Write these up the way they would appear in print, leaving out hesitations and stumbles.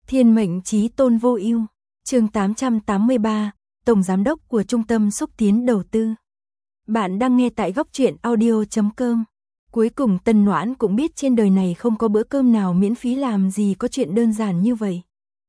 Thiên mệnh chí tôn vô ưu. Chương 883, Tổng giám đốc của Trung tâm xúc tiến đầu tư. Bạn đang nghe tại góc truyện audio.com. Cuối cùng Tân Noãn cũng biết trên đời này không có bữa cơm nào miễn phí, làm gì có chuyện đơn giản như vậy.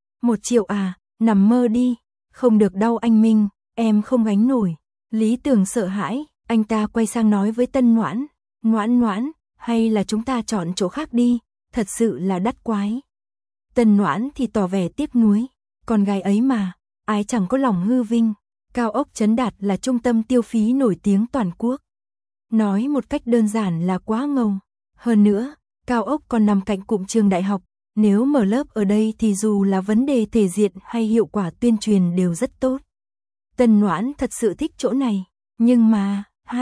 1 triệu à, nằm mơ đi, không được đau anh Minh, em không gánh nổi. Lý Tường sợ hãi, anh ta quay sang nói với Tân Noãn, Noãn, hay là chúng ta chọn chỗ khác đi, thật sự là đắt quái. Tân Noãn thì tỏ vẻ tiếc nuối, con gái ấy mà, ai chẳng có lòng hư vinh. Cao ốc Trấn Đạt là trung tâm tiêu phí nổi tiếng toàn quốc. Nói một cách đơn giản là quá ngầu. Hơn nữa, cao ốc còn nằm cạnh cụm trường đại học, nếu mở lớp ở đây thì dù là vấn đề thể diện hay hiệu quả tuyên truyền đều rất tốt. Tân Noãn thật sự thích chỗ này, nhưng mà,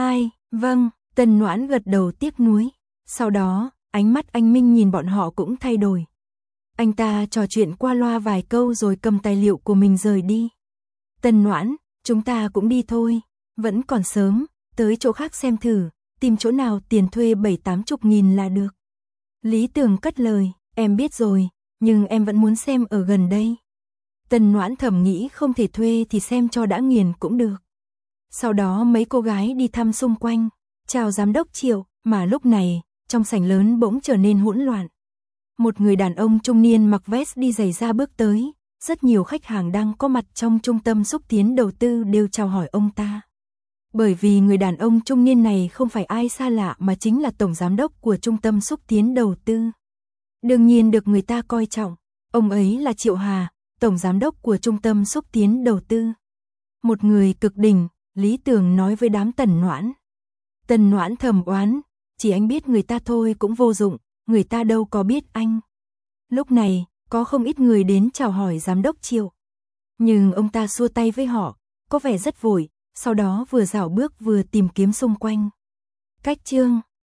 vâng, Tân Noãn gật đầu tiếc nuối. Sau đó, ánh mắt anh Minh nhìn bọn họ cũng thay đổi. Anh ta trò chuyện qua loa vài câu rồi cầm tài liệu của mình rời đi. Tân Noãn, chúng ta cũng đi thôi, vẫn còn sớm, tới chỗ khác xem thử, tìm chỗ nào tiền thuê 70-80 nghìn là được. Lý Tường cất lời, em biết rồi, nhưng em vẫn muốn xem ở gần đây. Tân Noãn thầm nghĩ không thể thuê thì xem cho đã nghiền cũng được. Sau đó mấy cô gái đi thăm xung quanh, chào giám đốc Triệu, mà lúc này, trong sảnh lớn bỗng trở nên hỗn loạn. Một người đàn ông trung niên mặc vest đi giày da bước tới, rất nhiều khách hàng đang có mặt trong trung tâm xúc tiến đầu tư đều chào hỏi ông ta. Bởi vì người đàn ông trung niên này không phải ai xa lạ mà chính là tổng giám đốc của trung tâm xúc tiến đầu tư. Đương nhiên được người ta coi trọng, ông ấy là Triệu Hà, tổng giám đốc của trung tâm xúc tiến đầu tư. Một người cực đỉnh, Lý Tường nói với đám Tân Noãn. Tân Noãn thầm oán, chỉ anh biết người ta thôi cũng vô dụng, người ta đâu có biết anh. Lúc này, có không ít người đến chào hỏi giám đốc Triệu. Nhưng ông ta xua tay với họ, có vẻ rất vội, sau đó vừa dạo bước vừa tìm kiếm xung quanh. Cách chương